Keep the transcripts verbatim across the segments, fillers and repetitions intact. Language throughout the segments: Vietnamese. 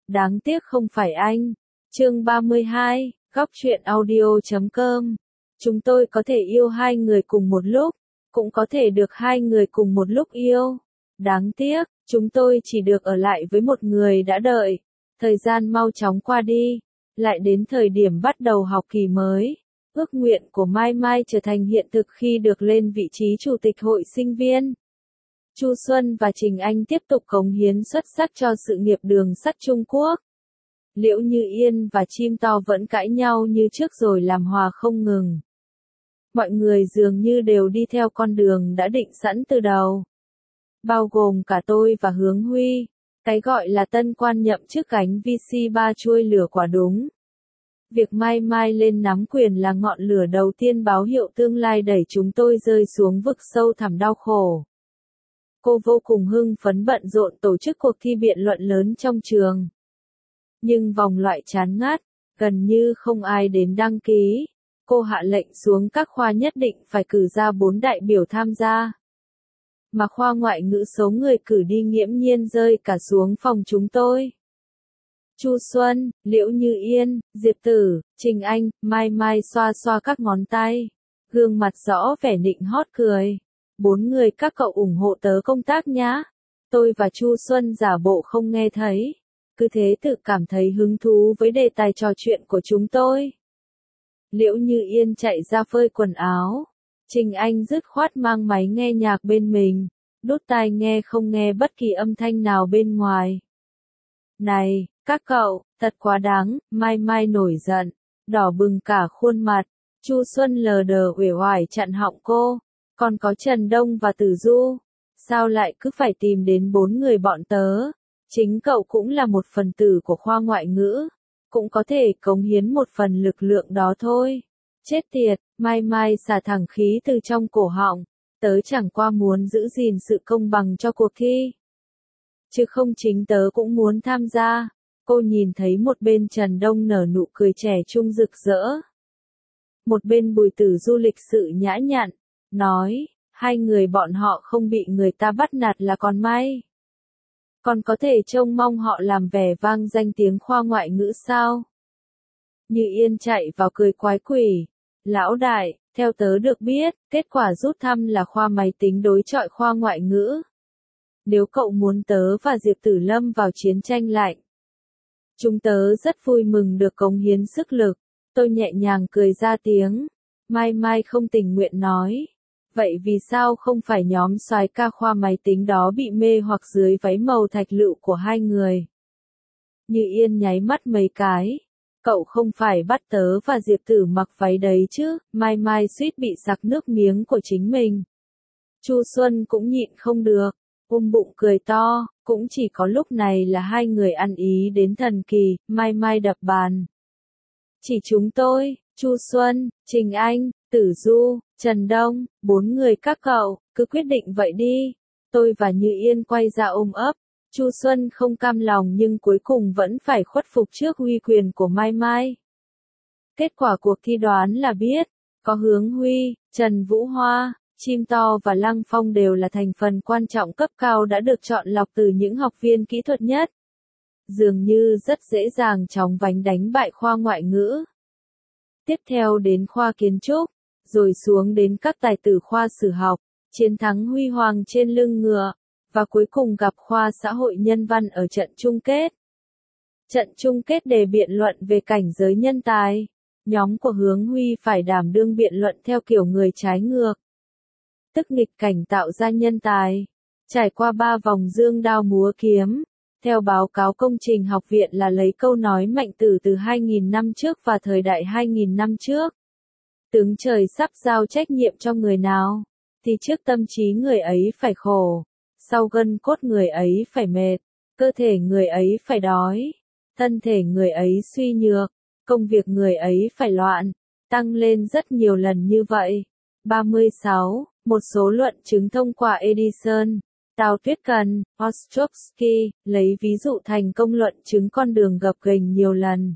Đáng tiếc không phải anh. Chương ba mươi hai, góc truyện audio chấm com. Chúng tôi có thể yêu hai người cùng một lúc, cũng có thể được hai người cùng một lúc yêu. Đáng tiếc, chúng tôi chỉ được ở lại với một người đã đợi. Thời gian mau chóng qua đi, lại đến thời điểm bắt đầu học kỳ mới. Ước nguyện của Mai Mai trở thành hiện thực khi được lên vị trí chủ tịch hội sinh viên. Chu Xuân và Trình Anh tiếp tục cống hiến xuất sắc cho sự nghiệp đường sắt Trung Quốc. Liễu Như Yên và Chim To vẫn cãi nhau như trước rồi làm hòa không ngừng. Mọi người dường như đều đi theo con đường đã định sẵn từ đầu. Bao gồm cả tôi và Hướng Huy. Cái gọi là tân quan nhậm chức gánh vê xê ba chuôi lửa quả đúng. Việc Mai Mai lên nắm quyền là ngọn lửa đầu tiên báo hiệu tương lai đẩy chúng tôi rơi xuống vực sâu thẳm đau khổ. Cô vô cùng hưng phấn bận rộn tổ chức cuộc thi biện luận lớn trong trường. Nhưng vòng loại chán ngắt, gần như không ai đến đăng ký. Cô hạ lệnh xuống các khoa nhất định phải cử ra bốn đại biểu tham gia. Mà khoa ngoại ngữ số người cử đi nghiễm nhiên rơi cả xuống phòng chúng tôi. Chu Xuân, Liễu Như Yên, Diệp Tử, Trình Anh, Mai Mai xoa xoa các ngón tay. Gương mặt rõ vẻ nịnh hót cười. Bốn người các cậu ủng hộ tớ công tác nhá. Tôi và Chu Xuân giả bộ không nghe thấy. Cứ thế tự cảm thấy hứng thú với đề tài trò chuyện của chúng tôi. Liễu Như Yên chạy ra phơi quần áo. Trình Anh dứt khoát mang máy nghe nhạc bên mình. Đút tai nghe không nghe bất kỳ âm thanh nào bên ngoài. Này, các cậu, thật quá đáng, Mai Mai nổi giận. Đỏ bừng cả khuôn mặt. Chu Xuân lờ đờ uể oải chặn họng cô. Còn có Trần Đông và Tử Du. Sao lại cứ phải tìm đến bốn người bọn tớ? Chính cậu cũng là một phần tử của khoa ngoại ngữ. Cũng có thể cống hiến một phần lực lượng đó thôi. Chết tiệt, Mai Mai xả thẳng khí từ trong cổ họng. Tớ chẳng qua muốn giữ gìn sự công bằng cho cuộc thi. Chứ không chính tớ cũng muốn tham gia. Cô nhìn thấy một bên Trần Đông nở nụ cười trẻ trung rực rỡ. Một bên Bùi Tử Du lịch sự nhã nhặn. Nói, hai người bọn họ không bị người ta bắt nạt là còn may. Còn có thể trông mong họ làm vẻ vang danh tiếng khoa ngoại ngữ sao? Như Yên chạy vào cười quái quỷ. Lão đại, theo tớ được biết, kết quả rút thăm là khoa máy tính đối chọi khoa ngoại ngữ. Nếu cậu muốn tớ và Diệp Tử Lâm vào chiến tranh lạnh, chúng tớ rất vui mừng được cống hiến sức lực. Tôi nhẹ nhàng cười ra tiếng. Mai Mai không tình nguyện nói. Vậy vì sao không phải nhóm soái ca khoa máy tính đó bị mê hoặc dưới váy màu thạch lựu của hai người? Như Yên nháy mắt mấy cái. Cậu không phải bắt tớ và Diệp Tử mặc váy đấy chứ? Mai Mai suýt bị sặc nước miếng của chính mình. Chu Xuân cũng nhịn không được. Ôm bụng cười to. Cũng chỉ có lúc này là hai người ăn ý đến thần kỳ. Mai Mai đập bàn. Chỉ chúng tôi, Chu Xuân, Trình Anh, Tử Du, Trần Đông, bốn người các cậu, cứ quyết định vậy đi. Tôi và Như Yên quay ra ôm ấp. Chu Xuân không cam lòng nhưng cuối cùng vẫn phải khuất phục trước uy quyền của Mai Mai. Kết quả cuộc thi đoán là biết. Có Hướng Huy, Trần Vũ Hoa, Chim To và Lăng Phong đều là thành phần quan trọng cấp cao đã được chọn lọc từ những học viên kỹ thuật nhất. Dường như rất dễ dàng chóng vánh đánh bại khoa ngoại ngữ. Tiếp theo đến khoa kiến trúc, rồi xuống đến các tài tử khoa sử học, chiến thắng huy hoàng trên lưng ngựa, và cuối cùng gặp khoa xã hội nhân văn ở trận chung kết. Trận chung kết đề biện luận về cảnh giới nhân tài. Nhóm của Hướng Huy phải đảm đương biện luận theo kiểu người trái ngược. Tức nghịch cảnh tạo ra nhân tài. Trải qua ba vòng dương đao múa kiếm. Theo báo cáo công trình học viện là lấy câu nói mạnh tử từ hai nghìn năm trước và thời đại hai nghìn năm trước. Tướng trời sắp giao trách nhiệm cho người nào, thì trước tâm trí người ấy phải khổ, sau gân cốt người ấy phải mệt, cơ thể người ấy phải đói, thân thể người ấy suy nhược, công việc người ấy phải loạn, tăng lên rất nhiều lần như vậy. ba mươi sáu. Một số luận chứng thông qua Edison, Tào Tuyết Cần, Ostrovsky, lấy ví dụ thành công luận chứng con đường gập ghềnh nhiều lần.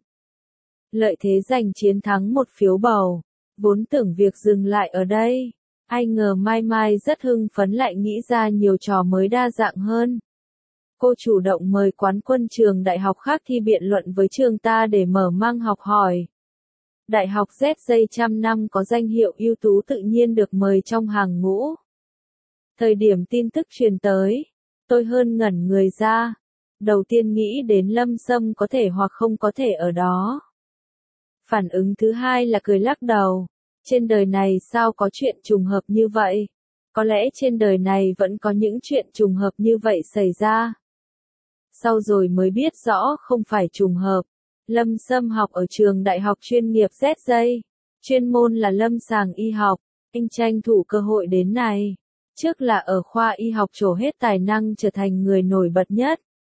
Lợi thế giành chiến thắng một phiếu bầu. Vốn tưởng việc dừng lại ở đây. Ai ngờ Mai Mai rất hưng phấn lại nghĩ ra nhiều trò mới đa dạng hơn. cô chủ động mời quán quân trường đại học khác thi biện luận với trường ta để mở mang học hỏi. Đại học Z dây trăm năm có danh hiệu ưu tú tự nhiên được mời trong hàng ngũ. Thời điểm tin tức truyền tới, tôi hơn ngẩn người ra. Đầu tiên nghĩ đến Lâm Sâm có thể hoặc không có thể ở đó. Phản ứng thứ hai là cười lắc đầu. Trên đời này sao có chuyện trùng hợp như vậy? Có lẽ trên đời này vẫn có những chuyện trùng hợp như vậy xảy ra. Sau rồi mới biết rõ không phải trùng hợp. Lâm Sâm học ở trường đại học chuyên nghiệp Z dây. Chuyên môn là lâm sàng y học. Anh tranh thủ cơ hội đến này. Trước là ở khoa y học trổ hết tài năng trở thành người nổi bật nhất.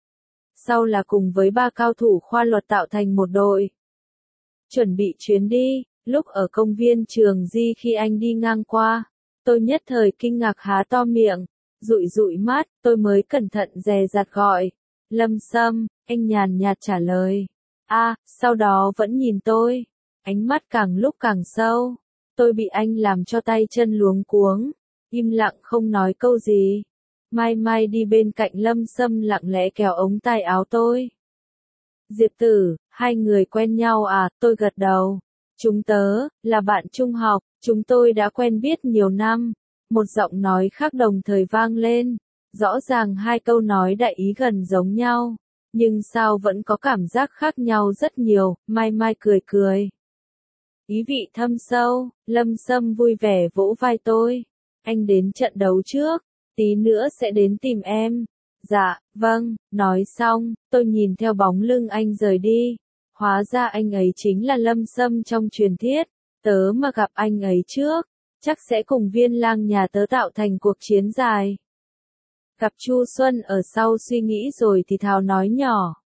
Sau là cùng với ba cao thủ khoa luật tạo thành một đội. Chuẩn bị chuyến đi, lúc ở công viên trường Di khi anh đi ngang qua, tôi nhất thời kinh ngạc há to miệng, dụi dụi mắt, tôi mới cẩn thận dè dặt gọi. Lâm Sâm, anh nhàn nhạt trả lời. A, sau đó vẫn nhìn tôi, ánh mắt càng lúc càng sâu. Tôi bị anh làm cho tay chân luống cuống, im lặng không nói câu gì. Mai Mai đi bên cạnh Lâm Sâm lặng lẽ kéo ống tay áo tôi. Diệp Tử, hai người quen nhau à? Tôi gật đầu. Chúng tớ, là bạn trung học, chúng tôi đã quen biết nhiều năm. Một giọng nói khác đồng thời vang lên. Rõ ràng hai câu nói đại ý gần giống nhau. Nhưng sao vẫn có cảm giác khác nhau rất nhiều, Mai Mai cười cười. Ý vị thâm sâu, Lâm Sâm vui vẻ vỗ vai tôi. Anh đến trận đấu trước, tí nữa sẽ đến tìm em. Dạ, vâng, nói xong, tôi nhìn theo bóng lưng anh rời đi. Hóa ra anh ấy chính là Lâm Sâm trong truyền thuyết. Tớ mà gặp anh ấy trước, chắc sẽ cùng Viên Lang nhà tớ tạo thành cuộc chiến dài. Gặp Chu Xuân ở sau suy nghĩ rồi thì thào nói nhỏ.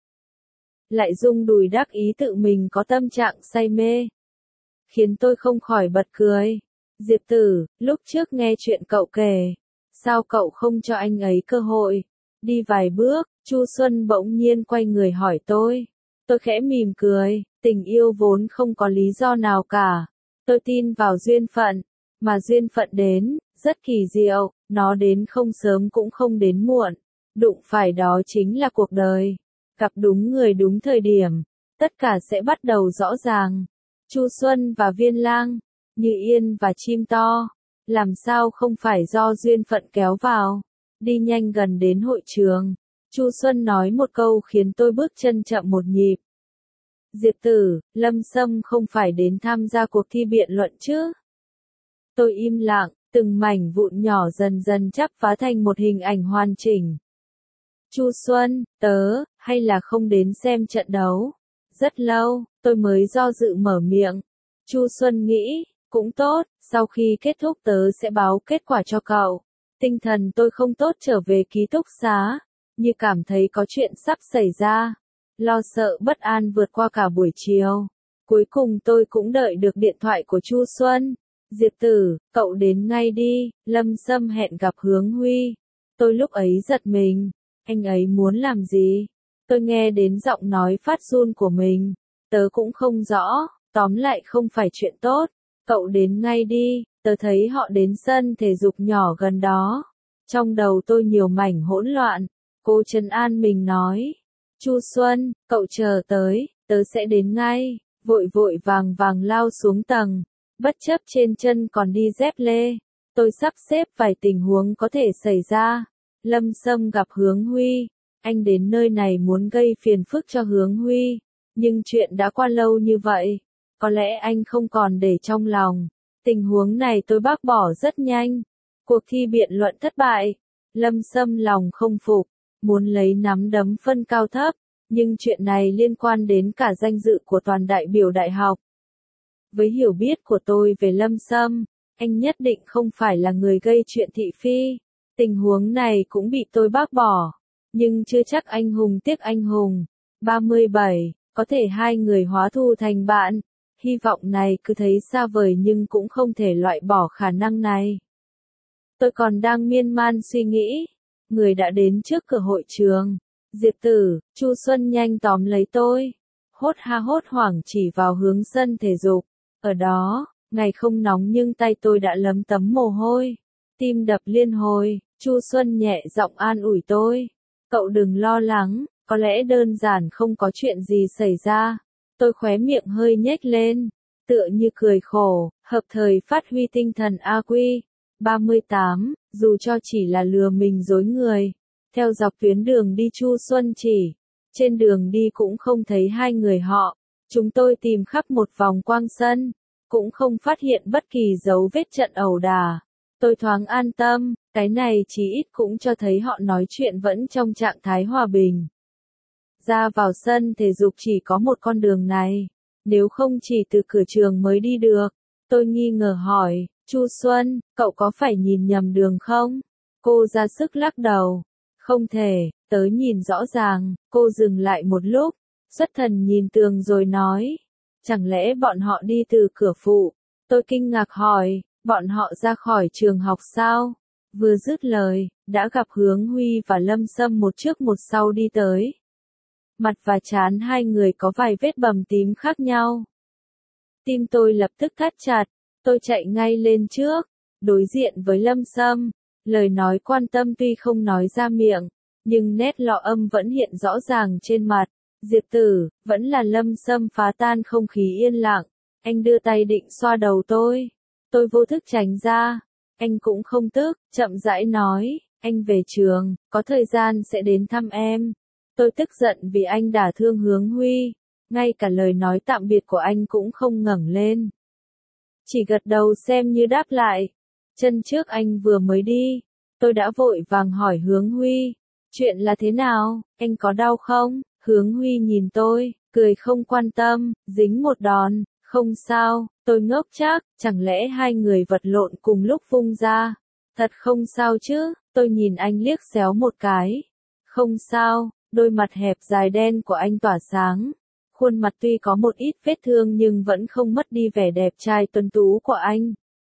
Lại rung đùi đắc ý tự mình có tâm trạng say mê. Khiến tôi không khỏi bật cười. Diệp Tử, lúc trước nghe chuyện cậu kể, sao cậu không cho anh ấy cơ hội? Đi vài bước, Chu Xuân bỗng nhiên quay người hỏi tôi. Tôi khẽ mỉm cười, tình yêu vốn không có lý do nào cả. Tôi tin vào duyên phận, mà duyên phận đến, rất kỳ diệu, nó đến không sớm cũng không đến muộn. Đụng phải đó chính là cuộc đời. Gặp đúng người đúng thời điểm, tất cả sẽ bắt đầu rõ ràng. Chu Xuân và Viên Lang, như yên và chim to, làm sao không phải do duyên phận kéo vào. Đi nhanh gần đến hội trường, Chu Xuân nói một câu khiến tôi bước chân chậm một nhịp. Diệp Tử, Lâm Sâm không phải đến tham gia cuộc thi biện luận chứ? Tôi im lặng, từng mảnh vụn nhỏ dần dần chắp vá thành một hình ảnh hoàn chỉnh. Chu Xuân, tớ, hay là không đến xem trận đấu? Rất lâu, tôi mới do dự mở miệng. Chu Xuân nghĩ, cũng tốt, sau khi kết thúc tớ sẽ báo kết quả cho cậu. Tinh thần tôi không tốt trở về ký túc xá, như cảm thấy có chuyện sắp xảy ra. Lo sợ bất an vượt qua cả buổi chiều. Cuối cùng tôi cũng đợi được điện thoại của Chu Xuân. Diệp Tử, cậu đến ngay đi, Lâm Sâm hẹn gặp Hướng Huy. Tôi lúc ấy giật mình, anh ấy muốn làm gì? Tôi nghe đến giọng nói phát run của mình, tớ cũng không rõ, tóm lại không phải chuyện tốt. Cậu đến ngay đi, tớ thấy họ đến sân thể dục nhỏ gần đó. Trong đầu tôi nhiều mảnh hỗn loạn, cô trấn an mình nói. Chu Xuân, cậu chờ tới, tớ sẽ đến ngay. Vội vội vàng vàng lao xuống tầng, bất chấp trên chân còn đi dép lê. Tôi sắp xếp vài tình huống có thể xảy ra. Lâm Sâm gặp Hướng Huy, anh đến nơi này muốn gây phiền phức cho Hướng Huy, nhưng chuyện đã qua lâu như vậy, có lẽ anh không còn để trong lòng. Tình huống này tôi bác bỏ rất nhanh. Cuộc thi biện luận thất bại, Lâm Sâm lòng không phục, muốn lấy nắm đấm phân cao thấp, nhưng chuyện này liên quan đến cả danh dự của toàn đại biểu đại học. Với hiểu biết của tôi về Lâm Sâm, anh nhất định không phải là người gây chuyện thị phi. Tình huống này cũng bị tôi bác bỏ, nhưng chưa chắc anh hùng tiếc anh hùng. ba mươi bảy, có thể hai người hóa thù thành bạn. Hy vọng này cứ thấy xa vời nhưng cũng không thể loại bỏ khả năng này. Tôi còn đang miên man suy nghĩ, người đã đến trước cửa hội trường. Diệp Tử, Chu Xuân nhanh tóm lấy tôi, hốt ha hốt hoảng chỉ vào hướng sân thể dục. Ở đó, ngày không nóng nhưng tay tôi đã lấm tấm mồ hôi, tim đập liên hồi. Chu Xuân nhẹ giọng an ủi tôi. Cậu đừng lo lắng, có lẽ đơn giản không có chuyện gì xảy ra. Tôi khóe miệng hơi nhếch lên, tựa như cười khổ, hợp thời phát huy tinh thần A Quy. ba mươi tám, dù cho chỉ là lừa mình dối người. Theo dọc tuyến đường đi Chu Xuân Chỉ, trên đường đi cũng không thấy hai người họ. Chúng tôi tìm khắp một vòng quang sân, cũng không phát hiện bất kỳ dấu vết trận ẩu đả. Tôi thoáng an tâm, cái này chí ít cũng cho thấy họ nói chuyện vẫn trong trạng thái hòa bình. Ra vào sân thể dục chỉ có một con đường này, nếu không chỉ từ cửa trường mới đi được. Tôi nghi ngờ hỏi, Chu Xuân, cậu có phải nhìn nhầm đường không? Cô ra sức lắc đầu. Không thể, tớ nhìn rõ ràng. Cô dừng lại một lúc, xuất thần nhìn tường rồi nói, chẳng lẽ bọn họ đi từ cửa phụ? Tôi kinh ngạc hỏi, bọn họ ra khỏi trường học sao? Vừa dứt lời, đã gặp Hướng Huy và Lâm Sâm một trước một sau đi tới. Mặt và trán hai người có vài vết bầm tím khác nhau. Tim tôi lập tức thắt chặt, tôi chạy ngay lên trước, đối diện với Lâm Sâm. Lời nói quan tâm tuy không nói ra miệng, nhưng nét lọ âm vẫn hiện rõ ràng trên mặt. Diệp Tử, vẫn là Lâm Sâm phá tan không khí yên lặng. Anh đưa tay định xoa đầu tôi. Tôi vô thức tránh ra. Anh cũng không tức, chậm rãi nói, anh về trường, có thời gian sẽ đến thăm em. Tôi tức giận vì anh đả thương Hướng Huy. Ngay cả lời nói tạm biệt của anh cũng không ngẩng lên. Chỉ gật đầu xem như đáp lại. Chân trước anh vừa mới đi. Tôi đã vội vàng hỏi Hướng Huy. Chuyện là thế nào, anh có đau không? Hướng Huy nhìn tôi, cười không quan tâm, dính một đòn. Không sao, tôi ngốc chắc, chẳng lẽ hai người vật lộn cùng lúc vung ra? Thật không sao chứ, tôi nhìn anh liếc xéo một cái. Không sao, đôi mặt hẹp dài đen của anh tỏa sáng. Khuôn mặt tuy có một ít vết thương nhưng vẫn không mất đi vẻ đẹp trai tuấn tú của anh.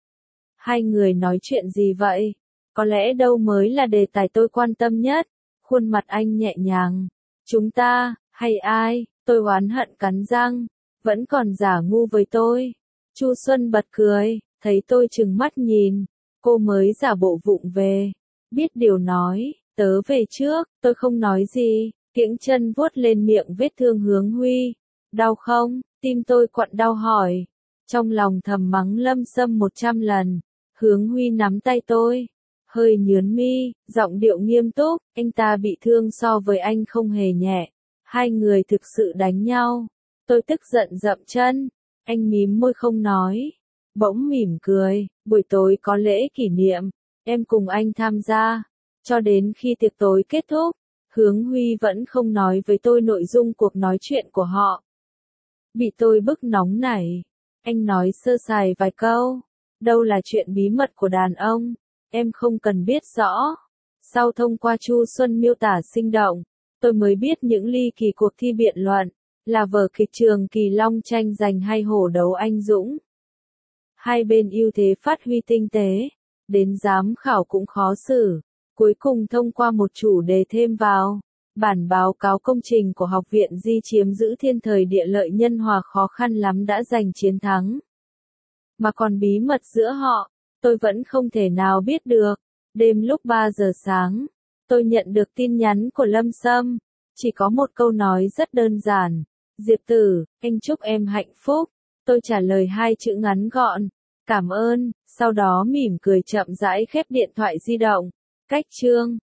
Hai người nói chuyện gì vậy? Có lẽ đâu mới là đề tài tôi quan tâm nhất. Khuôn mặt anh nhẹ nhàng. Chúng ta, hay ai? Tôi oán hận cắn răng. Vẫn còn giả ngu với tôi. Chu Xuân bật cười, thấy tôi trừng mắt nhìn. Cô mới giả bộ vụng về. Biết điều nói, tớ về trước, tôi không nói gì. Kiễng chân vuốt lên miệng vết thương Hướng Huy. Đau không? Tim tôi quặn đau hỏi. Trong lòng thầm mắng Lâm Sâm một trăm lần. Hướng Huy nắm tay tôi. Hơi nhướn mi, giọng điệu nghiêm túc. Anh ta bị thương so với anh không hề nhẹ. Hai người thực sự đánh nhau. Tôi tức giận dậm chân. Anh mím môi không nói. Bỗng mỉm cười. Buổi tối có lễ kỷ niệm. Em cùng anh tham gia. Cho đến khi tiệc tối kết thúc. Hướng Huy vẫn không nói với tôi nội dung cuộc nói chuyện của họ. Bị tôi bức nóng nảy. Anh nói sơ sài vài câu. Đâu là chuyện bí mật của đàn ông. Em không cần biết rõ. Sau thông qua Chu Xuân miêu tả sinh động, tôi mới biết những ly kỳ cuộc thi biện luận, là vở kịch Trường Kỳ Long tranh giành hay hổ đấu anh dũng. Hai bên ưu thế phát huy tinh tế, đến giám khảo cũng khó xử. Cuối cùng thông qua một chủ đề thêm vào, bản báo cáo công trình của Học viện Di chiếm giữ thiên thời địa lợi nhân hòa khó khăn lắm đã giành chiến thắng. Mà còn bí mật giữa họ, tôi vẫn không thể nào biết được. Đêm lúc ba giờ sáng, tôi nhận được tin nhắn của Lâm Sâm. Chỉ có một câu nói rất đơn giản. Diệp Tử, anh chúc em hạnh phúc. Tôi trả lời hai chữ ngắn gọn. Cảm ơn, sau đó mỉm cười chậm rãi khép điện thoại di động. Cách chương.